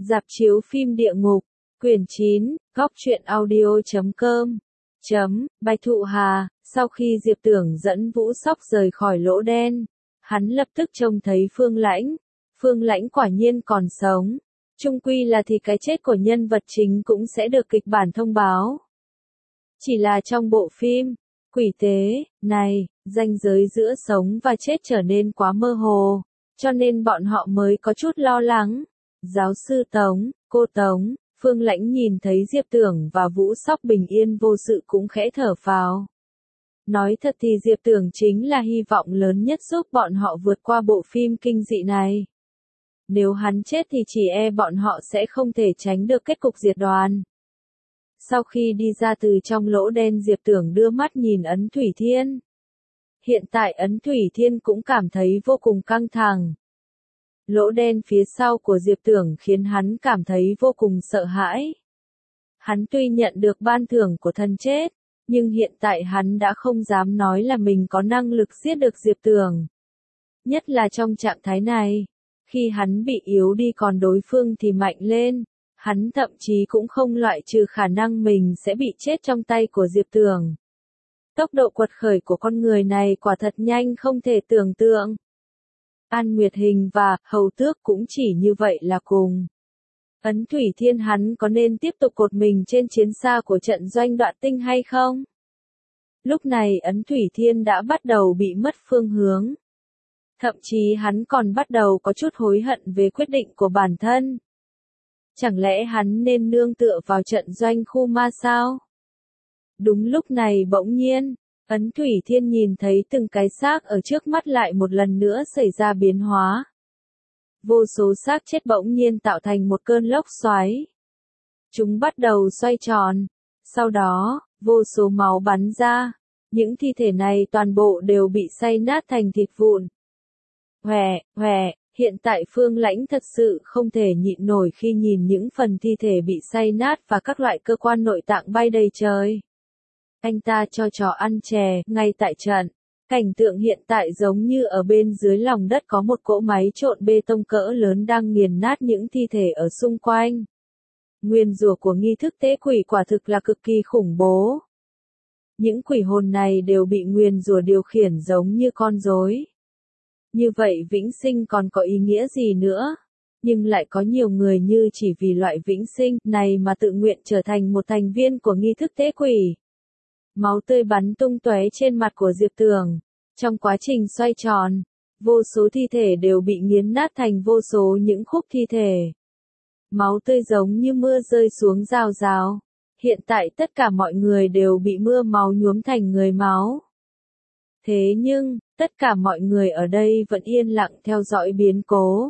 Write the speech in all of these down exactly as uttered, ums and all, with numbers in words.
Rạp chiếu phim địa ngục, quyển chín, góc truyện audio chấm com, chấm, Bạch Thụ Hà, sau khi Diệp Tưởng dẫn Vũ Sóc rời khỏi lỗ đen, hắn lập tức trông thấy Phương Lãnh. Phương Lãnh quả nhiên còn sống. Chung quy là thì cái chết của nhân vật chính cũng sẽ được kịch bản thông báo. Chỉ là trong bộ phim, quỷ tế, này, ranh giới giữa sống và chết trở nên quá mơ hồ, cho nên bọn họ mới có chút lo lắng. Giáo sư Tống, cô Tống, Phương Lãnh nhìn thấy Diệp Tưởng và Vũ Sóc bình yên vô sự cũng khẽ thở phào. Nói thật thì Diệp Tưởng chính là hy vọng lớn nhất giúp bọn họ vượt qua bộ phim kinh dị này. Nếu hắn chết thì chỉ e bọn họ sẽ không thể tránh được kết cục diệt đoàn. Sau khi đi ra từ trong lỗ đen, Diệp Tưởng đưa mắt nhìn Ấn Thủy Thiên. Hiện tại Ấn Thủy Thiên cũng cảm thấy vô cùng căng thẳng. Lỗ đen phía sau của Diệp Tưởng khiến hắn cảm thấy vô cùng sợ hãi. Hắn tuy nhận được ban thưởng của thần chết, nhưng hiện tại hắn đã không dám nói là mình có năng lực giết được Diệp Tưởng. Nhất là trong trạng thái này, khi hắn bị yếu đi còn đối phương thì mạnh lên, hắn thậm chí cũng không loại trừ khả năng mình sẽ bị chết trong tay của Diệp Tưởng. Tốc độ quật khởi của con người này quả thật nhanh không thể tưởng tượng. An Nguyệt Hình và Hầu Tước cũng chỉ như vậy là cùng. Ấn Thủy Thiên hắn có nên tiếp tục cột mình trên chiến xa của trận doanh Đoạn Tinh hay không? Lúc này Ấn Thủy Thiên đã bắt đầu bị mất phương hướng. Thậm chí hắn còn bắt đầu có chút hối hận về quyết định của bản thân. Chẳng lẽ hắn nên nương tựa vào trận doanh khu ma sao? Đúng lúc này bỗng nhiên, Ấn Thủy Thiên nhìn thấy từng cái xác ở trước mắt lại một lần nữa xảy ra biến hóa. Vô số xác chết bỗng nhiên tạo thành một cơn lốc xoáy. Chúng bắt đầu xoay tròn. Sau đó, vô số máu bắn ra. Những thi thể này toàn bộ đều bị xay nát thành thịt vụn. Hòe, hòe, hiện tại Phương Lãnh thật sự không thể nhịn nổi khi nhìn những phần thi thể bị xay nát và các loại cơ quan nội tạng bay đầy trời. Anh ta cho chó ăn chè, ngay tại trận. Cảnh tượng hiện tại giống như ở bên dưới lòng đất có một cỗ máy trộn bê tông cỡ lớn đang nghiền nát những thi thể ở xung quanh. Nguyên rủa của nghi thức tế quỷ quả thực là cực kỳ khủng bố. Những quỷ hồn này đều bị nguyền rủa điều khiển giống như con rối. Như vậy vĩnh sinh còn có ý nghĩa gì nữa? Nhưng lại có nhiều người như chỉ vì loại vĩnh sinh này mà tự nguyện trở thành một thành viên của nghi thức tế quỷ. Máu tươi bắn tung tóe trên mặt của Diệp Tưởng. Trong quá trình xoay tròn, vô số thi thể đều bị nghiến nát thành vô số những khúc thi thể. Máu tươi giống như mưa rơi xuống rào rào. Hiện tại tất cả mọi người đều bị mưa máu nhuốm thành người máu. Thế nhưng, tất cả mọi người ở đây vẫn yên lặng theo dõi biến cố.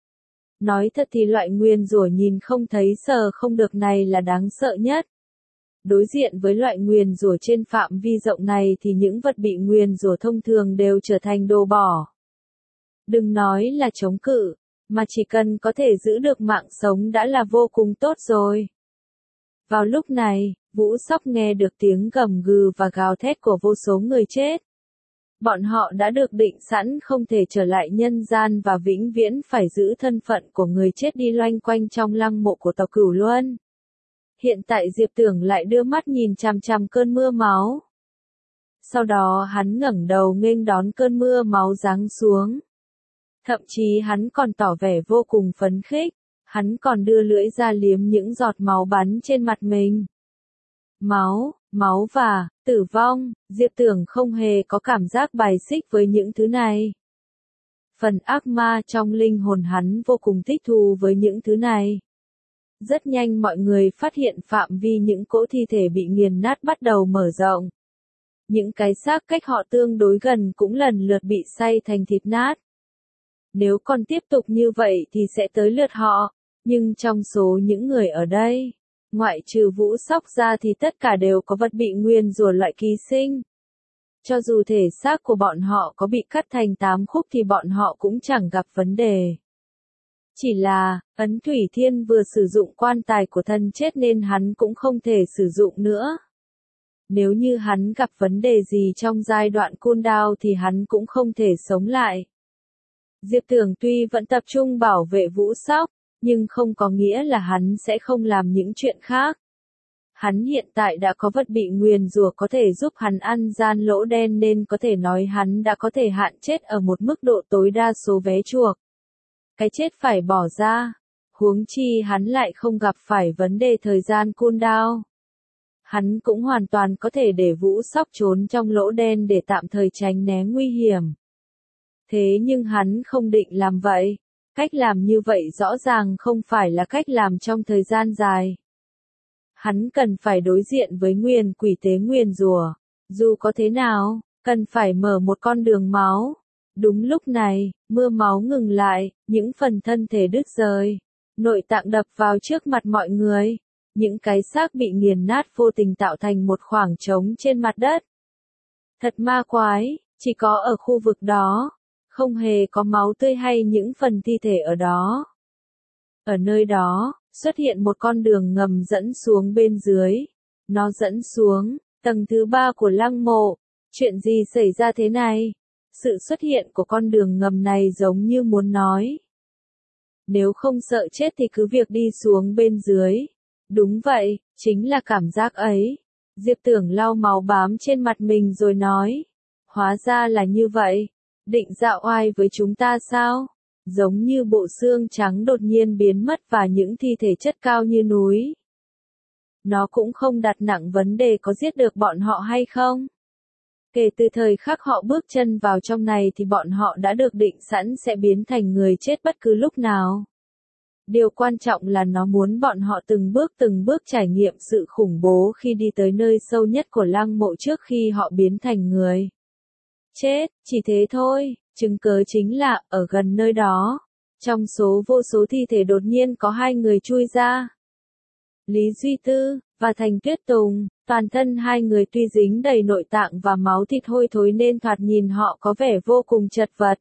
Nói thật thì loại nguyền rủa nhìn không thấy sờ không được này là đáng sợ nhất. Đối diện với loại nguyền rủa trên phạm vi rộng này thì những vật bị nguyền rủa thông thường đều trở thành đồ bỏ. Đừng nói là chống cự, mà chỉ cần có thể giữ được mạng sống đã là vô cùng tốt rồi. Vào lúc này, Vũ Sóc nghe được tiếng gầm gừ và gào thét của vô số người chết. Bọn họ đã được định sẵn không thể trở lại nhân gian và vĩnh viễn phải giữ thân phận của người chết đi loanh quanh trong lăng mộ của tộc Cửu Luân. Hiện tại Diệp Tưởng lại đưa mắt nhìn chằm chằm cơn mưa máu. Sau đó hắn ngẩng đầu nghênh đón cơn mưa máu giáng xuống. Thậm chí hắn còn tỏ vẻ vô cùng phấn khích, hắn còn đưa lưỡi ra liếm những giọt máu bắn trên mặt mình. Máu, máu và tử vong, Diệp Tưởng không hề có cảm giác bài xích với những thứ này. Phần ác ma trong linh hồn hắn vô cùng thích thú với những thứ này. Rất nhanh mọi người phát hiện phạm vi những cỗ thi thể bị nghiền nát bắt đầu mở rộng. Những cái xác cách họ tương đối gần cũng lần lượt bị xay thành thịt nát. Nếu còn tiếp tục như vậy thì sẽ tới lượt họ, nhưng trong số những người ở đây, ngoại trừ Vũ Sóc ra thì tất cả đều có vật bị nguyền rủa loại ký sinh. Cho dù thể xác của bọn họ có bị cắt thành tám khúc thì bọn họ cũng chẳng gặp vấn đề. Chỉ là, Ấn Thủy Thiên vừa sử dụng quan tài của thần chết nên hắn cũng không thể sử dụng nữa. Nếu như hắn gặp vấn đề gì trong giai đoạn cooldown thì hắn cũng không thể sống lại. Diệp Tưởng tuy vẫn tập trung bảo vệ Vũ Sóc, nhưng không có nghĩa là hắn sẽ không làm những chuyện khác. Hắn hiện tại đã có vật bị nguyền rủa có thể giúp hắn ăn gian lỗ đen nên có thể nói hắn đã có thể hạn chết ở một mức độ tối đa số vé chuộc. Cái chết phải bỏ ra, huống chi hắn lại không gặp phải vấn đề thời gian cooldown. Hắn cũng hoàn toàn có thể để Vũ Sóc trốn trong lỗ đen để tạm thời tránh né nguy hiểm. Thế nhưng hắn không định làm vậy. Cách làm như vậy rõ ràng không phải là cách làm trong thời gian dài. Hắn cần phải đối diện với nguyền quỷ tế nguyền rủa. Dù có thế nào, cần phải mở một con đường máu. Đúng lúc này, mưa máu ngừng lại, những phần thân thể đứt rời. Nội tạng đập vào trước mặt mọi người. Những cái xác bị nghiền nát vô tình tạo thành một khoảng trống trên mặt đất. Thật ma quái, chỉ có ở khu vực đó. Không hề có máu tươi hay những phần thi thể ở đó. Ở nơi đó, xuất hiện một con đường ngầm dẫn xuống bên dưới. Nó dẫn xuống, tầng thứ ba của lăng mộ. Chuyện gì xảy ra thế này? Sự xuất hiện của con đường ngầm này giống như muốn nói. Nếu không sợ chết thì cứ việc đi xuống bên dưới. Đúng vậy, chính là cảm giác ấy. Diệp Tưởng lau máu bám trên mặt mình rồi nói. Hóa ra là như vậy. Định dạo oai với chúng ta sao? Giống như bộ xương trắng đột nhiên biến mất và những thi thể chất cao như núi. Nó cũng không đặt nặng vấn đề có giết được bọn họ hay không. Kể từ thời khắc họ bước chân vào trong này thì bọn họ đã được định sẵn sẽ biến thành người chết bất cứ lúc nào. Điều quan trọng là nó muốn bọn họ từng bước từng bước trải nghiệm sự khủng bố khi đi tới nơi sâu nhất của lăng mộ trước khi họ biến thành người chết, chỉ thế thôi. Chứng cớ chính là, ở gần nơi đó, trong số vô số thi thể đột nhiên có hai người chui ra. Lý Duy Tư, và Thành Tuyết Tùng, toàn thân hai người tuy dính đầy nội tạng và máu thịt hôi thối nên thoạt nhìn họ có vẻ vô cùng chật vật.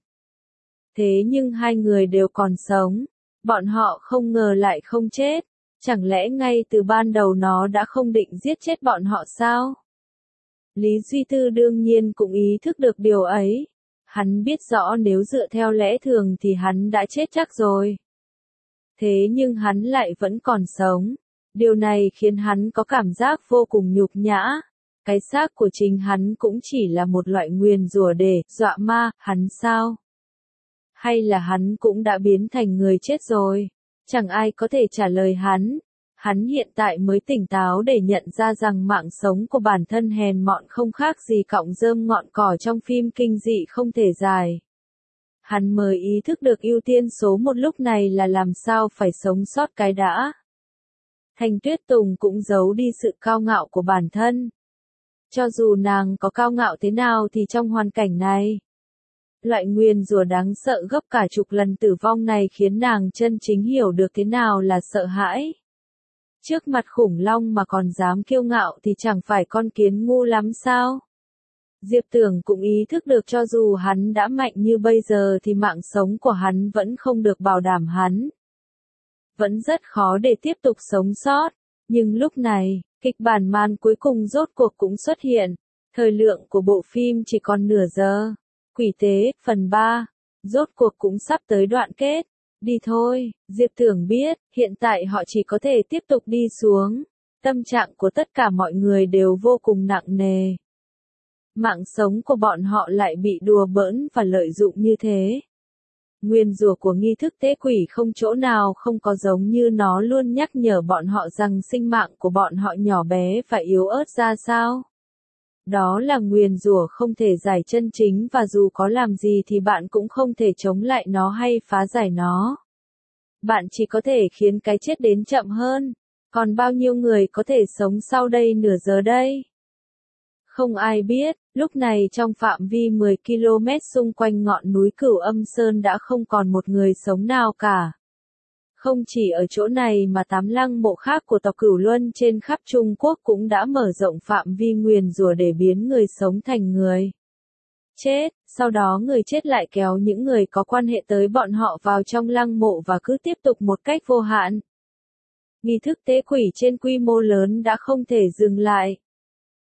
Thế nhưng hai người đều còn sống, bọn họ không ngờ lại không chết, chẳng lẽ ngay từ ban đầu nó đã không định giết chết bọn họ sao? Lý Duy Tư đương nhiên cũng ý thức được điều ấy. Hắn biết rõ nếu dựa theo lẽ thường thì hắn đã chết chắc rồi. Thế nhưng hắn lại vẫn còn sống. Điều này khiến hắn có cảm giác vô cùng nhục nhã. Cái xác của chính hắn cũng chỉ là một loại nguyền rủa để dọa ma hắn sao? Hay là hắn cũng đã biến thành người chết rồi? Chẳng ai có thể trả lời hắn. Hắn hiện tại mới tỉnh táo để nhận ra rằng mạng sống của bản thân hèn mọn không khác gì cọng rơm ngọn cỏ trong phim kinh dị không thể dài. Hắn mới ý thức được ưu tiên số một lúc này là làm sao phải sống sót cái đã. Thành Tuyết Tùng cũng giấu đi sự cao ngạo của bản thân. Cho dù nàng có cao ngạo thế nào thì trong hoàn cảnh này, loại nguyền rủa đáng sợ gấp cả chục lần tử vong này khiến nàng chân chính hiểu được thế nào là sợ hãi. Trước mặt khủng long mà còn dám kiêu ngạo thì chẳng phải con kiến ngu lắm sao? Diệp Tưởng cũng ý thức được cho dù hắn đã mạnh như bây giờ thì mạng sống của hắn vẫn không được bảo đảm hắn. Vẫn rất khó để tiếp tục sống sót. Nhưng lúc này, kịch bản màn cuối cùng rốt cuộc cũng xuất hiện. Thời lượng của bộ phim chỉ còn nửa giờ. Quỷ tế, phần ba. Rốt cuộc cũng sắp tới đoạn kết. Đi thôi, Diệp Tưởng biết, hiện tại họ chỉ có thể tiếp tục đi xuống. Tâm trạng của tất cả mọi người đều vô cùng nặng nề. Mạng sống của bọn họ lại bị đùa bỡn và lợi dụng như thế. Nguyên rủa của nghi thức tế quỷ không chỗ nào không có giống như nó luôn nhắc nhở bọn họ rằng sinh mạng của bọn họ nhỏ bé và yếu ớt ra sao. Đó là nguyền rủa không thể giải chân chính và dù có làm gì thì bạn cũng không thể chống lại nó hay phá giải nó. Bạn chỉ có thể khiến cái chết đến chậm hơn. Còn bao nhiêu người có thể sống sau đây nửa giờ đây? Không ai biết, lúc này trong phạm vi mười ki lô mét xung quanh ngọn núi Cửu Âm Sơn đã không còn một người sống nào cả. Không chỉ ở chỗ này mà tám lăng mộ khác của tộc Cửu Luân trên khắp Trung Quốc cũng đã mở rộng phạm vi nguyền rủa để biến người sống thành người chết, sau đó người chết lại kéo những người có quan hệ tới bọn họ vào trong lăng mộ và cứ tiếp tục một cách vô hạn. Nghi thức tế quỷ trên quy mô lớn đã không thể dừng lại.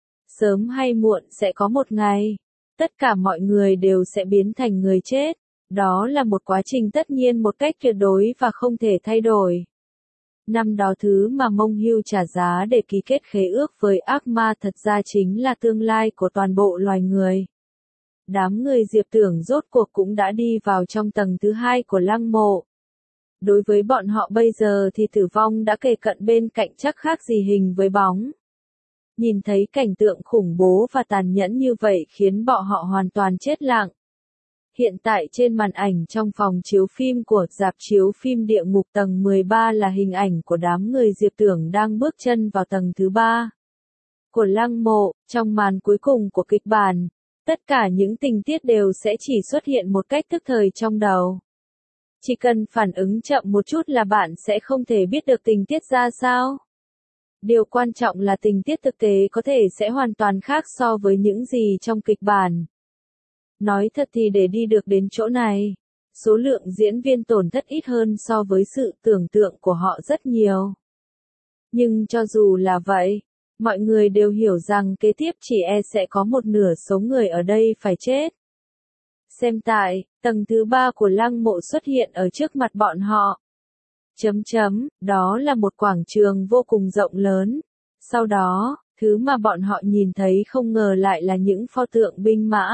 Sớm hay muộn sẽ có một ngày, tất cả mọi người đều sẽ biến thành người chết. Đó là một quá trình tất nhiên một cách tuyệt đối và không thể thay đổi. Năm đó thứ mà Mông Hưu trả giá để ký kết khế ước với ác ma thật ra chính là tương lai của toàn bộ loài người. Đám người Diệp Tưởng rốt cuộc cũng đã đi vào trong tầng thứ hai của lăng mộ. Đối với bọn họ bây giờ thì tử vong đã kề cận bên cạnh chắc khác gì hình với bóng. Nhìn thấy cảnh tượng khủng bố và tàn nhẫn như vậy khiến bọn họ hoàn toàn chết lặng. Hiện tại trên màn ảnh trong phòng chiếu phim của rạp chiếu phim Địa Ngục tầng mười ba là hình ảnh của đám người Diệp Tưởng đang bước chân vào tầng thứ ba của lăng mộ. Trong màn cuối cùng của kịch bản, tất cả những tình tiết đều sẽ chỉ xuất hiện một cách tức thời trong đầu. Chỉ cần phản ứng chậm một chút là bạn sẽ không thể biết được tình tiết ra sao. Điều quan trọng là tình tiết thực tế có thể sẽ hoàn toàn khác so với những gì trong kịch bản. Nói thật thì để đi được đến chỗ này, số lượng diễn viên tổn thất ít hơn so với sự tưởng tượng của họ rất nhiều. Nhưng cho dù là vậy, mọi người đều hiểu rằng kế tiếp chỉ e sẽ có một nửa số người ở đây phải chết. Xem tại, tầng thứ ba của lăng mộ xuất hiện ở trước mặt bọn họ. Chấm chấm, đó là một quảng trường vô cùng rộng lớn. Sau đó, thứ mà bọn họ nhìn thấy không ngờ lại là những pho tượng binh mã.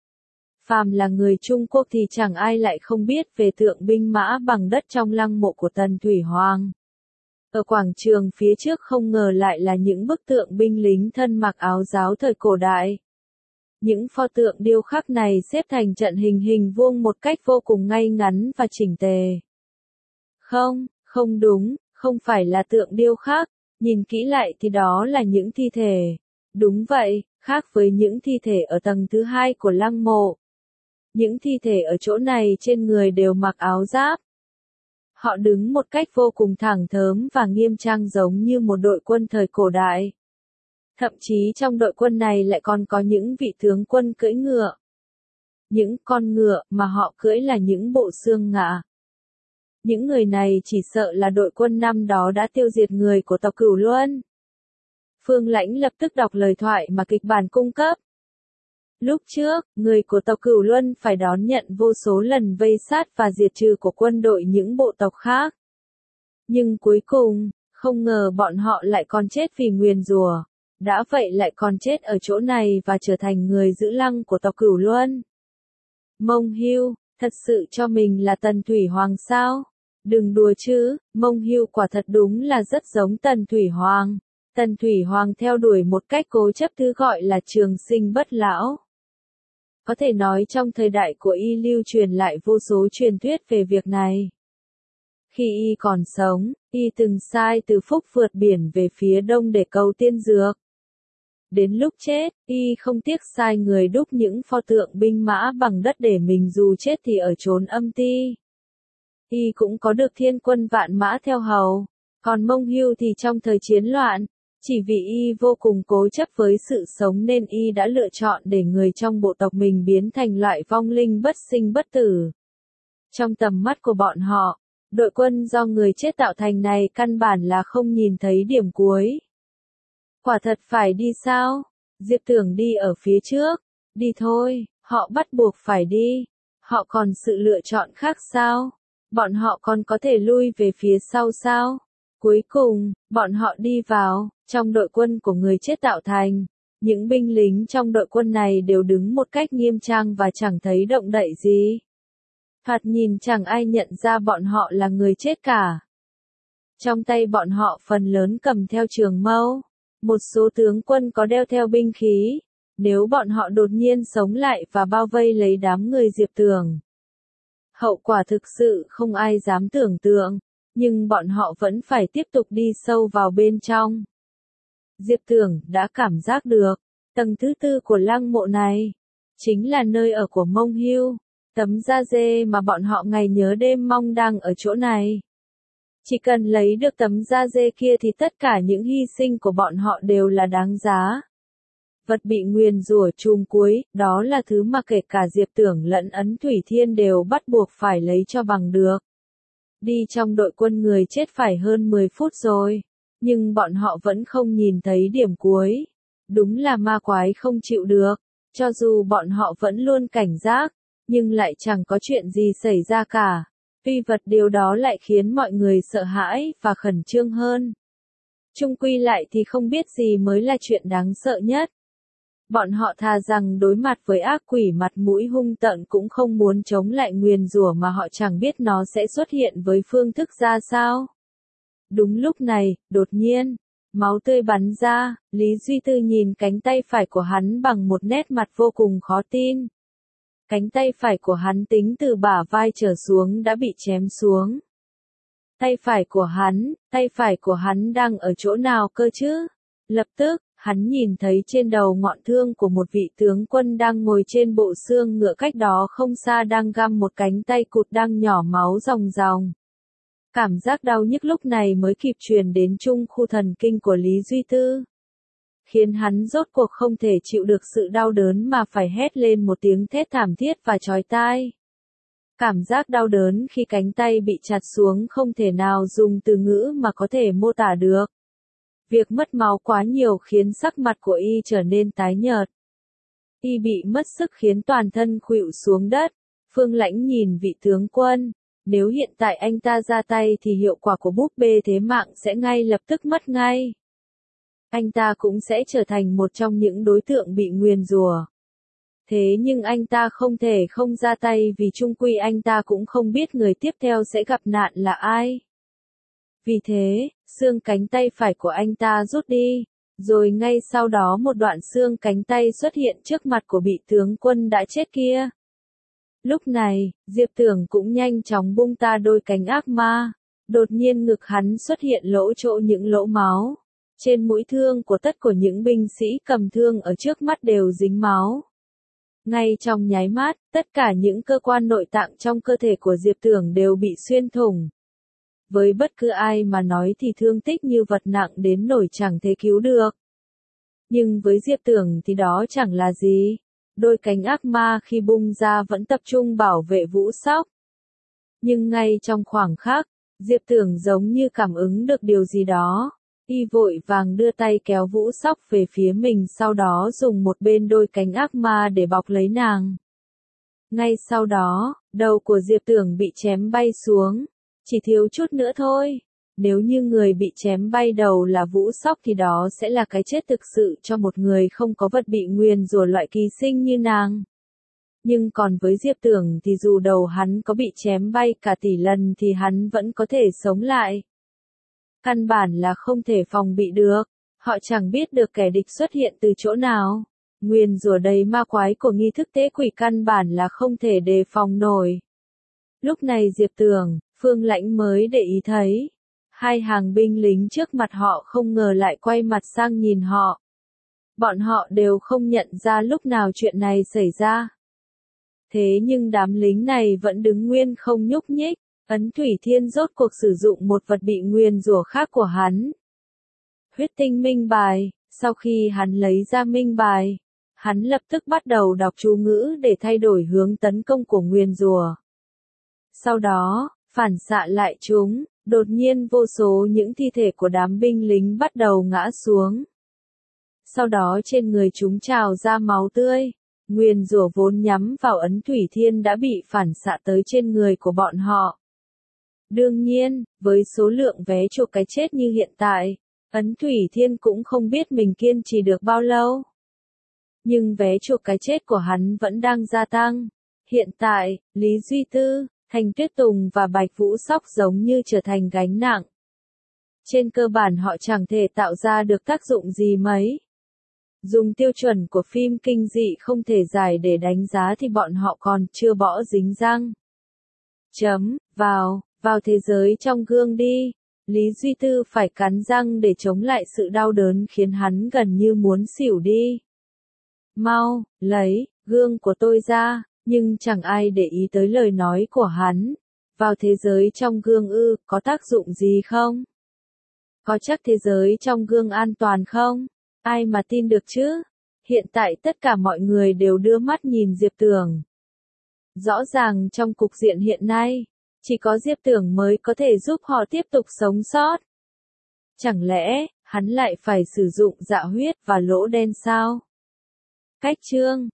Phàm là người Trung Quốc thì chẳng ai lại không biết về tượng binh mã bằng đất trong lăng mộ của Tần Thủy Hoàng. Ở quảng trường phía trước không ngờ lại là những bức tượng binh lính thân mặc áo giáo thời cổ đại. Những pho tượng điêu khắc này xếp thành trận hình hình vuông một cách vô cùng ngay ngắn và chỉnh tề. Không, không đúng, không phải là tượng điêu khắc, nhìn kỹ lại thì đó là những thi thể. Đúng vậy, khác với những thi thể ở tầng thứ hai của lăng mộ. Những thi thể ở chỗ này trên người đều mặc áo giáp. Họ đứng một cách vô cùng thẳng thớm và nghiêm trang giống như một đội quân thời cổ đại. Thậm chí trong đội quân này lại còn có những vị tướng quân cưỡi ngựa. Những con ngựa mà họ cưỡi là những bộ xương ngựa. Những người này chỉ sợ là đội quân năm đó đã tiêu diệt người của tộc Cửu Luân. Phương Lãnh lập tức đọc lời thoại mà kịch bản cung cấp. Lúc trước, người của tộc Cửu Luân phải đón nhận vô số lần vây sát và diệt trừ của quân đội những bộ tộc khác. Nhưng cuối cùng, không ngờ bọn họ lại còn chết vì nguyền rủa. Đã vậy lại còn chết ở chỗ này và trở thành người giữ lăng của tộc Cửu Luân. Mông Hưu, thật sự cho mình là Tần Thủy Hoàng sao? Đừng đùa chứ, Mông Hưu quả thật đúng là rất giống Tần Thủy Hoàng. Tần Thủy Hoàng theo đuổi một cách cố chấp thứ gọi là trường sinh bất lão. Có thể nói trong thời đại của y lưu truyền lại vô số truyền thuyết về việc này. Khi y còn sống, y từng sai từ Phúc vượt biển về phía đông để cầu tiên dược. Đến lúc chết, y không tiếc sai người đúc những pho tượng binh mã bằng đất để mình dù chết thì ở chốn âm ti. Y cũng có được thiên quân vạn mã theo hầu. Còn Mông Hưu thì trong thời chiến loạn, chỉ vì y vô cùng cố chấp với sự sống nên y đã lựa chọn để người trong bộ tộc mình biến thành loại vong linh bất sinh bất tử. Trong tầm mắt của bọn họ, đội quân do người chết tạo thành này căn bản là không nhìn thấy điểm cuối. Quả thật phải đi sao? Diệp Tưởng đi ở phía trước. Đi thôi, họ bắt buộc phải đi. Họ còn sự lựa chọn khác sao? Bọn họ còn có thể lui về phía sau sao? Cuối cùng, bọn họ đi vào, trong đội quân của người chết tạo thành. Những binh lính trong đội quân này đều đứng một cách nghiêm trang và chẳng thấy động đậy gì. Thoạt nhìn chẳng ai nhận ra bọn họ là người chết cả. Trong tay bọn họ phần lớn cầm theo trường mâu. Một số tướng quân có đeo theo binh khí. Nếu bọn họ đột nhiên sống lại và bao vây lấy đám người Diệp Tưởng, hậu quả thực sự không ai dám tưởng tượng. Nhưng bọn họ vẫn phải tiếp tục đi sâu vào bên trong. Diệp Tưởng đã cảm giác được, tầng thứ tư của lăng mộ này, chính là nơi ở của Mông Hưu, tấm da dê mà bọn họ ngày nhớ đêm mong đang ở chỗ này. Chỉ cần lấy được tấm da dê kia thì tất cả những hy sinh của bọn họ đều là đáng giá. Vật bị nguyền rủa chùm cuối, đó là thứ mà kể cả Diệp Tưởng lẫn Ấn Thủy Thiên đều bắt buộc phải lấy cho bằng được. Đi trong đội quân người chết phải hơn mười phút rồi, nhưng bọn họ vẫn không nhìn thấy điểm cuối. Đúng là ma quái không chịu được, cho dù bọn họ vẫn luôn cảnh giác, nhưng lại chẳng có chuyện gì xảy ra cả. Tuy vật điều đó lại khiến mọi người sợ hãi và khẩn trương hơn. Chung quy lại thì không biết gì mới là chuyện đáng sợ nhất. Bọn họ thà rằng đối mặt với ác quỷ mặt mũi hung tợn cũng không muốn chống lại nguyền rủa mà họ chẳng biết nó sẽ xuất hiện với phương thức ra sao. Đúng lúc này, đột nhiên, máu tươi bắn ra, Lý Duy Tư nhìn cánh tay phải của hắn bằng một nét mặt vô cùng khó tin. Cánh tay phải của hắn tính từ bả vai trở xuống đã bị chém xuống. Tay phải của hắn, tay phải của hắn đang ở chỗ nào cơ chứ? Lập tức, hắn nhìn thấy trên đầu ngọn thương của một vị tướng quân đang ngồi trên bộ xương ngựa cách đó không xa đang găm một cánh tay cụt đang nhỏ máu ròng ròng. Cảm giác đau nhức lúc này mới kịp truyền đến trung khu thần kinh của Lý Duy Tư, khiến hắn rốt cuộc không thể chịu được sự đau đớn mà phải hét lên một tiếng thét thảm thiết và chói tai. Cảm giác đau đớn khi cánh tay bị chặt xuống không thể nào dùng từ ngữ mà có thể mô tả được. Việc mất máu quá nhiều khiến sắc mặt của y trở nên tái nhợt. Y bị mất sức khiến toàn thân khuỵu xuống đất. Phương Lãnh nhìn vị tướng quân. Nếu hiện tại anh ta ra tay thì hiệu quả của búp bê thế mạng sẽ ngay lập tức mất ngay. Anh ta cũng sẽ trở thành một trong những đối tượng bị nguyền rủa. Thế nhưng anh ta không thể không ra tay vì chung quy anh ta cũng không biết người tiếp theo sẽ gặp nạn là ai. Vì thế, xương cánh tay phải của anh ta rút đi, rồi ngay sau đó một đoạn xương cánh tay xuất hiện trước mặt của vị tướng quân đã chết kia. Lúc này, Diệp Tưởng cũng nhanh chóng bung ta đôi cánh ác ma. Đột nhiên ngực hắn xuất hiện lỗ chỗ những lỗ máu. Trên mũi thương của tất của những binh sĩ cầm thương ở trước mắt đều dính máu. Ngay trong nháy mắt, tất cả những cơ quan nội tạng trong cơ thể của Diệp Tưởng đều bị xuyên thủng. Với bất cứ ai mà nói thì thương tích như vật nặng đến nỗi chẳng thể cứu được. Nhưng với Diệp Tưởng thì đó chẳng là gì. Đôi cánh ác ma khi bung ra vẫn tập trung bảo vệ Vũ Sóc. Nhưng ngay trong khoảng khắc, Diệp Tưởng giống như cảm ứng được điều gì đó. Y vội vàng đưa tay kéo Vũ Sóc về phía mình, sau đó dùng một bên đôi cánh ác ma để bọc lấy nàng. Ngay sau đó, đầu của Diệp Tưởng bị chém bay xuống. Chỉ thiếu chút nữa thôi. Nếu như người bị chém bay đầu là Vũ Sóc thì đó sẽ là cái chết thực sự cho một người không có vật bị nguyền rủa loại kỳ sinh như nàng. Nhưng còn với Diệp Tưởng thì dù đầu hắn có bị chém bay cả tỷ lần thì hắn vẫn có thể sống lại. Căn bản là không thể phòng bị được. Họ chẳng biết được kẻ địch xuất hiện từ chỗ nào. Nguyền rủa đầy ma quái của nghi thức tế quỷ căn bản là không thể đề phòng nổi. Lúc này Diệp Tưởng, Phương Lãnh mới để ý thấy. Hai hàng binh lính trước mặt họ không ngờ lại quay mặt sang nhìn họ. Bọn họ đều không nhận ra lúc nào chuyện này xảy ra. Thế nhưng đám lính này vẫn đứng nguyên không nhúc nhích. Ấn Thủy Thiên rốt cuộc sử dụng một vật bị nguyền rủa khác của hắn. Huyết tinh minh bài. Sau khi hắn lấy ra minh bài, hắn lập tức bắt đầu đọc chú ngữ để thay đổi hướng tấn công của nguyền rủa. Sau đó, phản xạ lại chúng, đột nhiên vô số những thi thể của đám binh lính bắt đầu ngã xuống. Sau đó trên người chúng trào ra máu tươi. Nguyền rủa vốn nhắm vào Ấn Thủy Thiên đã bị phản xạ tới trên người của bọn họ. Đương nhiên, với số lượng vé chuộc cái chết như hiện tại, Ấn Thủy Thiên cũng không biết mình kiên trì được bao lâu. Nhưng vé chuộc cái chết của hắn vẫn đang gia tăng. Hiện tại, Lý Duy Tư, Thành Tuyết Tùng và Bạch Vũ Sóc giống như trở thành gánh nặng. Trên cơ bản họ chẳng thể tạo ra được tác dụng gì mấy. Dùng tiêu chuẩn của phim kinh dị không thể giải để đánh giá thì bọn họ còn chưa bỏ dính răng. Chấm, vào, vào thế giới trong gương đi. Lý Duy Tư phải cắn răng để chống lại sự đau đớn khiến hắn gần như muốn xỉu đi. Mau, lấy, gương của tôi ra, nhưng chẳng ai để ý tới lời nói của hắn. Vào thế giới trong gương ư, có tác dụng gì không? Có chắc thế giới trong gương an toàn không? Ai mà tin được chứ? Hiện tại tất cả mọi người đều đưa mắt nhìn Diệp Tưởng. Rõ ràng trong cục diện hiện nay, chỉ có Diệp Tưởng mới có thể giúp họ tiếp tục sống sót. Chẳng lẽ, hắn lại phải sử dụng dạ huyết và lỗ đen sao? Cách chương